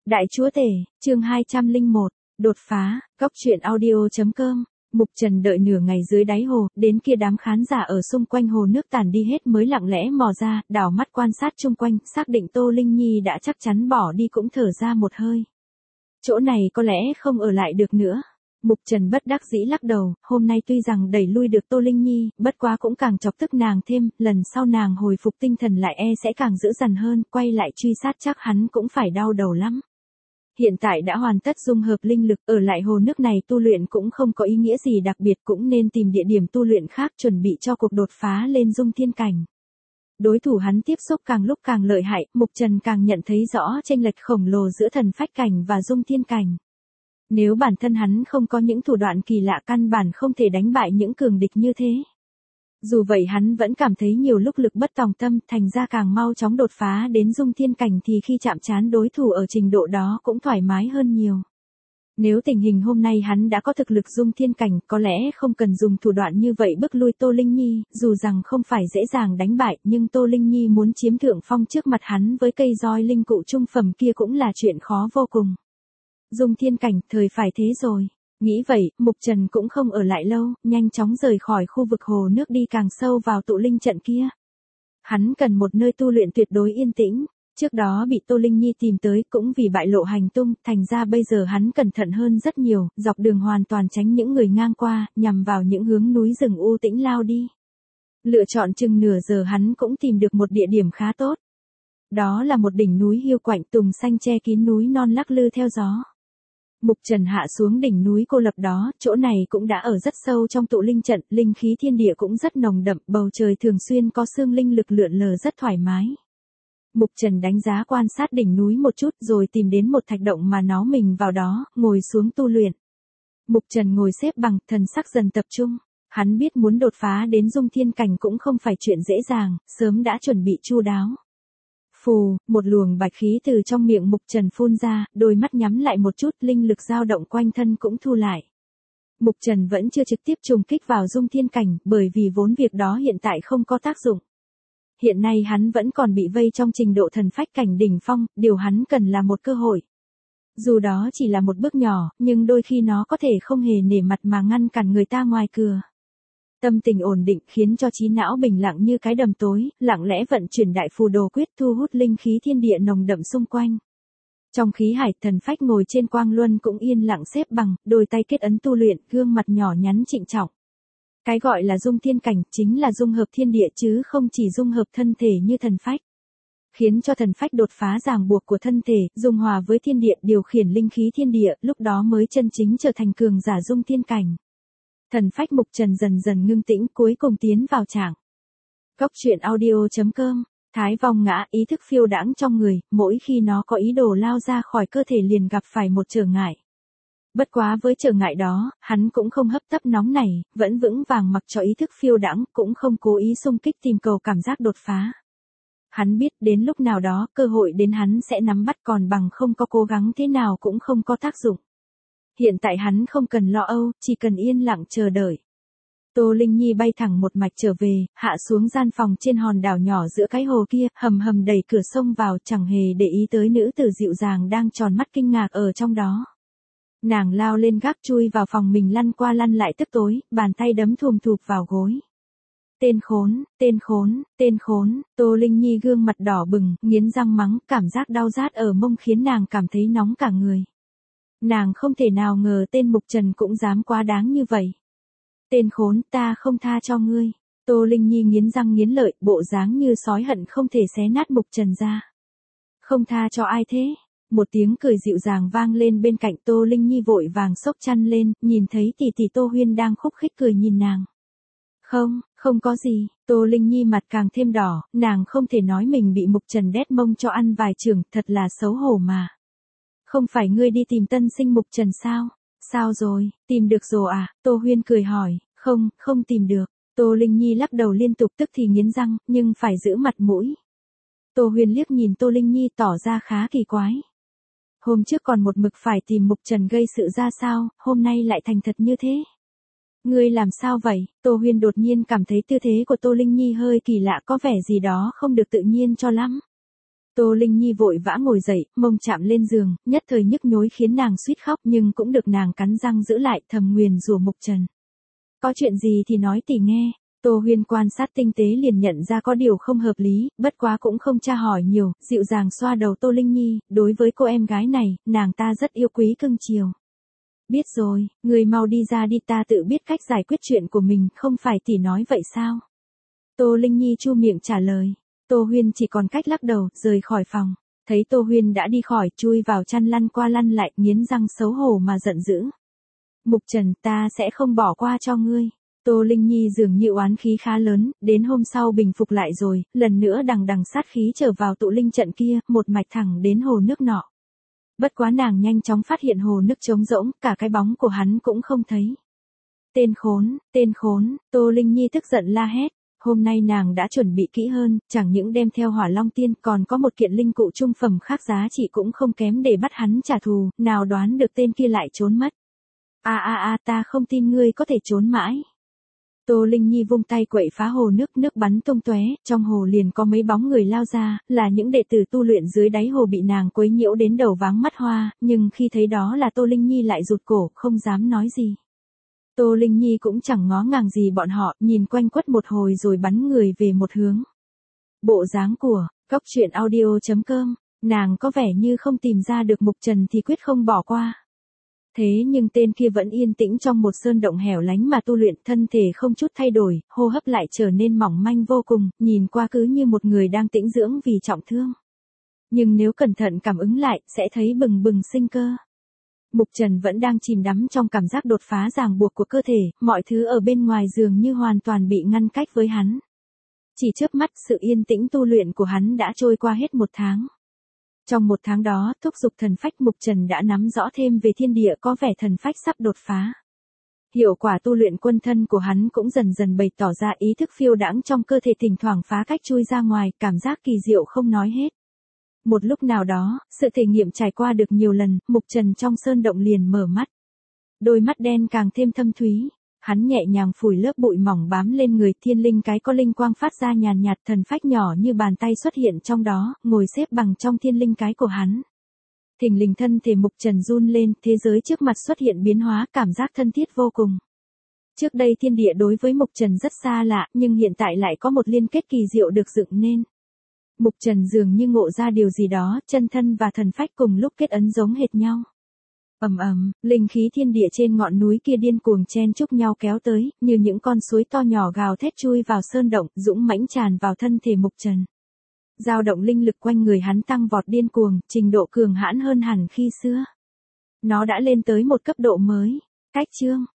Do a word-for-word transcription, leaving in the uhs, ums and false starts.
Đại chúa tể, chương hai trăm lẻ một, đột phá, góc truyện audio.com. Mục Trần đợi nửa ngày dưới đáy hồ, đến kia đám khán giả ở xung quanh hồ nước tàn đi hết mới lặng lẽ mò ra, đảo mắt quan sát chung quanh, xác định Tô Linh Nhi đã chắc chắn bỏ đi cũng thở ra một hơi. Chỗ này có lẽ không ở lại được nữa. Mục Trần bất đắc dĩ lắc đầu, hôm nay tuy rằng đẩy lui được Tô Linh Nhi, bất quá cũng càng chọc tức nàng thêm, lần sau nàng hồi phục tinh thần lại e sẽ càng dữ dằn hơn, quay lại truy sát chắc hắn cũng phải đau đầu lắm. Hiện tại đã hoàn tất dung hợp linh lực, ở lại hồ nước này tu luyện cũng không có ý nghĩa gì đặc biệt, cũng nên tìm địa điểm tu luyện khác chuẩn bị cho cuộc đột phá lên dung thiên cảnh. Đối thủ hắn tiếp xúc càng lúc càng lợi hại, Mục Trần càng nhận thấy rõ chênh lệch khổng lồ giữa thần phách cảnh và dung thiên cảnh. Nếu bản thân hắn không có những thủ đoạn kỳ lạ căn bản không thể đánh bại những cường địch như thế. Dù vậy hắn vẫn cảm thấy nhiều lúc lực bất tòng tâm, thành ra càng mau chóng đột phá đến dung thiên cảnh thì khi chạm trán đối thủ ở trình độ đó cũng thoải mái hơn nhiều. Nếu tình hình hôm nay hắn đã có thực lực dung thiên cảnh, có lẽ không cần dùng thủ đoạn như vậy bức lui Tô Linh Nhi, dù rằng không phải dễ dàng đánh bại, nhưng Tô Linh Nhi muốn chiếm thượng phong trước mặt hắn với cây roi linh cụ trung phẩm kia cũng là chuyện khó vô cùng. Dung thiên cảnh, thời phải thế rồi. Nghĩ vậy, Mục Trần cũng không ở lại lâu, nhanh chóng rời khỏi khu vực hồ nước đi càng sâu vào tụ linh trận kia. Hắn cần một nơi tu luyện tuyệt đối yên tĩnh, trước đó bị Tô Linh Nhi tìm tới cũng vì bại lộ hành tung, thành ra bây giờ hắn cẩn thận hơn rất nhiều, dọc đường hoàn toàn tránh những người ngang qua, nhằm vào những hướng núi rừng u tĩnh lao đi. Lựa chọn chừng nửa giờ hắn cũng tìm được một địa điểm khá tốt. Đó là một đỉnh núi hiu quạnh, tùng xanh che kín núi non lắc lư theo gió. Mục Trần hạ xuống đỉnh núi cô lập đó, chỗ này cũng đã ở rất sâu trong tụ linh trận, linh khí thiên địa cũng rất nồng đậm, bầu trời thường xuyên có sương linh lực lượn lờ rất thoải mái. Mục Trần đánh giá quan sát đỉnh núi một chút rồi tìm đến một thạch động mà nó mình vào đó, ngồi xuống tu luyện. Mục Trần ngồi xếp bằng, thần sắc dần tập trung. Hắn biết muốn đột phá đến dung thiên cảnh cũng không phải chuyện dễ dàng, sớm đã chuẩn bị chu đáo. Phù, một luồng bạch khí từ trong miệng Mục Trần phun ra, đôi mắt nhắm lại một chút, linh lực dao động quanh thân cũng thu lại. Mục Trần vẫn chưa trực tiếp trùng kích vào dung thiên cảnh, bởi vì vốn việc đó hiện tại không có tác dụng. Hiện nay hắn vẫn còn bị vây trong trình độ thần phách cảnh đỉnh phong, điều hắn cần là một cơ hội. Dù đó chỉ là một bước nhỏ, nhưng đôi khi nó có thể không hề nể mặt mà ngăn cản người ta ngoài cửa. Tâm tình ổn định khiến cho trí não bình lặng như cái đầm tối, lặng lẽ vận chuyển đại phù đồ quyết thu hút linh khí thiên địa nồng đậm xung quanh. Trong khí hải, thần phách ngồi trên quang luân cũng yên lặng xếp bằng, đôi tay kết ấn tu luyện, gương mặt nhỏ nhắn trịnh trọng. Cái gọi là dung thiên cảnh chính là dung hợp thiên địa chứ không chỉ dung hợp thân thể như thần phách. Khiến cho thần phách đột phá ràng buộc của thân thể, dung hòa với thiên địa điều khiển linh khí thiên địa, lúc đó mới chân chính trở thành cường giả dung thiên cảnh. Thần phách Mục Trần dần dần ngưng tĩnh, cuối cùng tiến vào trạng. Góc truyện audio.com. Thái vong ngã, ý thức phiêu đãng trong người, mỗi khi nó có ý đồ lao ra khỏi cơ thể liền gặp phải một trở ngại. Bất quá với trở ngại đó, hắn cũng không hấp tấp nóng nảy, vẫn vững vàng mặc cho ý thức phiêu đãng, cũng không cố ý xung kích tìm cầu cảm giác đột phá. Hắn biết đến lúc nào đó cơ hội đến hắn sẽ nắm bắt, còn bằng không có cố gắng thế nào cũng không có tác dụng. Hiện tại hắn không cần lo âu, chỉ cần yên lặng chờ đợi. Tô Linh Nhi bay thẳng một mạch trở về, hạ xuống gian phòng trên hòn đảo nhỏ giữa cái hồ kia, hầm hầm đẩy cửa sông vào, chẳng hề để ý tới nữ tử dịu dàng đang tròn mắt kinh ngạc ở trong đó. Nàng lao lên gác chui vào phòng mình lăn qua lăn lại tức tối, bàn tay đấm thùm thụp vào gối. Tên khốn, tên khốn, tên khốn, Tô Linh Nhi gương mặt đỏ bừng, nghiến răng mắng, cảm giác đau rát ở mông khiến nàng cảm thấy nóng cả người. Nàng không thể nào ngờ tên Mục Trần cũng dám quá đáng như vậy. Tên khốn, ta không tha cho ngươi. Tô Linh Nhi nghiến răng nghiến lợi, bộ dáng như sói hận không thể xé nát Mục Trần ra. Không tha cho ai thế? Một tiếng cười dịu dàng vang lên bên cạnh, Tô Linh Nhi vội vàng xốc chăn lên, nhìn thấy tỷ tỷ Tô Huyên đang khúc khích cười nhìn nàng. Không, không có gì, Tô Linh Nhi mặt càng thêm đỏ, nàng không thể nói mình bị Mục Trần đét mông cho ăn vài chưởng, thật là xấu hổ mà. Không phải ngươi đi tìm tân sinh Mục Trần sao? Sao rồi, tìm được rồi à? Tô Huyên cười hỏi, không, không tìm được. Tô Linh Nhi lắc đầu liên tục tức thì nghiến răng, nhưng phải giữ mặt mũi. Tô Huyên liếc nhìn Tô Linh Nhi tỏ ra khá kỳ quái. Hôm trước còn một mực phải tìm Mục Trần gây sự ra sao, hôm nay lại thành thật như thế. Ngươi làm sao vậy? Tô Huyên đột nhiên cảm thấy tư thế của Tô Linh Nhi hơi kỳ lạ, có vẻ gì đó không được tự nhiên cho lắm. Tô Linh Nhi vội vã ngồi dậy, mông chạm lên giường, nhất thời nhức nhối khiến nàng suýt khóc nhưng cũng được nàng cắn răng giữ lại, thầm nguyền rủa Mục Trần. Có chuyện gì thì nói tỉ nghe. Tô Huyên quan sát tinh tế liền nhận ra có điều không hợp lý, bất quá cũng không tra hỏi nhiều, dịu dàng xoa đầu Tô Linh Nhi, đối với cô em gái này, nàng ta rất yêu quý cưng chiều. Biết rồi, người mau đi ra đi, ta tự biết cách giải quyết chuyện của mình, không phải tỉ nói vậy sao? Tô Linh Nhi chu miệng trả lời. Tô Huyên chỉ còn cách lắc đầu, rời khỏi phòng. Thấy Tô Huyên đã đi khỏi, chui vào chăn lăn qua lăn lại, nghiến răng xấu hổ mà giận dữ. Mục Trần, ta sẽ không bỏ qua cho ngươi. Tô Linh Nhi dường như oán khí khá lớn, đến hôm sau bình phục lại rồi, lần nữa đằng đằng sát khí trở vào tụ linh trận kia, một mạch thẳng đến hồ nước nọ. Bất quá nàng nhanh chóng phát hiện hồ nước trống rỗng, cả cái bóng của hắn cũng không thấy. Tên khốn, tên khốn, Tô Linh Nhi tức giận la hét. Hôm nay nàng đã chuẩn bị kỹ hơn, chẳng những đem theo Hỏa Long Tiên, còn có một kiện linh cụ trung phẩm khác giá trị cũng không kém để bắt hắn trả thù, nào đoán được tên kia lại trốn mất. A a a, ta không tin ngươi có thể trốn mãi. Tô Linh Nhi vung tay quậy phá hồ nước, nước bắn tung tóe, trong hồ liền có mấy bóng người lao ra, là những đệ tử tu luyện dưới đáy hồ bị nàng quấy nhiễu đến đầu váng mắt hoa, nhưng khi thấy đó là Tô Linh Nhi lại rụt cổ, không dám nói gì. Tô Linh Nhi cũng chẳng ngó ngàng gì bọn họ, nhìn quanh quất một hồi rồi bắn người về một hướng. Bộ dáng của Cóc Truyện Audio chấm com, nàng có vẻ như không tìm ra được Mục Trần thì quyết không bỏ qua. Thế nhưng tên kia vẫn yên tĩnh trong một sơn động hẻo lánh mà tu luyện, thân thể không chút thay đổi, hô hấp lại trở nên mỏng manh vô cùng, nhìn qua cứ như một người đang tĩnh dưỡng vì trọng thương. Nhưng nếu cẩn thận cảm ứng lại, sẽ thấy bừng bừng sinh cơ. Mục Trần vẫn đang chìm đắm trong cảm giác đột phá ràng buộc của cơ thể, mọi thứ ở bên ngoài dường như hoàn toàn bị ngăn cách với hắn. Chỉ chớp mắt, sự yên tĩnh tu luyện của hắn đã trôi qua hết một tháng. Trong một tháng đó, thúc dục thần phách, Mục Trần đã nắm rõ thêm về thiên địa, có vẻ thần phách sắp đột phá. Hiệu quả tu luyện quân thân của hắn cũng dần dần bày tỏ ra, ý thức phiêu đãng trong cơ thể thỉnh thoảng phá cách chui ra ngoài, cảm giác kỳ diệu không nói hết. Một lúc nào đó, sự thể nghiệm trải qua được nhiều lần, Mục Trần trong sơn động liền mở mắt. Đôi mắt đen càng thêm thâm thúy. Hắn nhẹ nhàng phủi lớp bụi mỏng bám lên người, thiên linh cái có linh quang phát ra nhàn nhạt, thần phách nhỏ như bàn tay xuất hiện trong đó, ngồi xếp bằng trong thiên linh cái của hắn. Thình lình thân thể Mục Trần run lên, thế giới trước mặt xuất hiện biến hóa, cảm giác thân thiết vô cùng. Trước đây thiên địa đối với Mục Trần rất xa lạ, nhưng hiện tại lại có một liên kết kỳ diệu được dựng nên. Mục Trần dường như ngộ ra điều gì đó, chân thân và thần phách cùng lúc kết ấn giống hệt nhau. Ầm ầm, linh khí thiên địa trên ngọn núi kia điên cuồng chen chúc nhau kéo tới, như những con suối to nhỏ gào thét chui vào sơn động, dũng mãnh tràn vào thân thể Mục Trần. Dao động linh lực quanh người hắn tăng vọt điên cuồng, trình độ cường hãn hơn hẳn khi xưa. Nó đã lên tới một cấp độ mới. Cách chương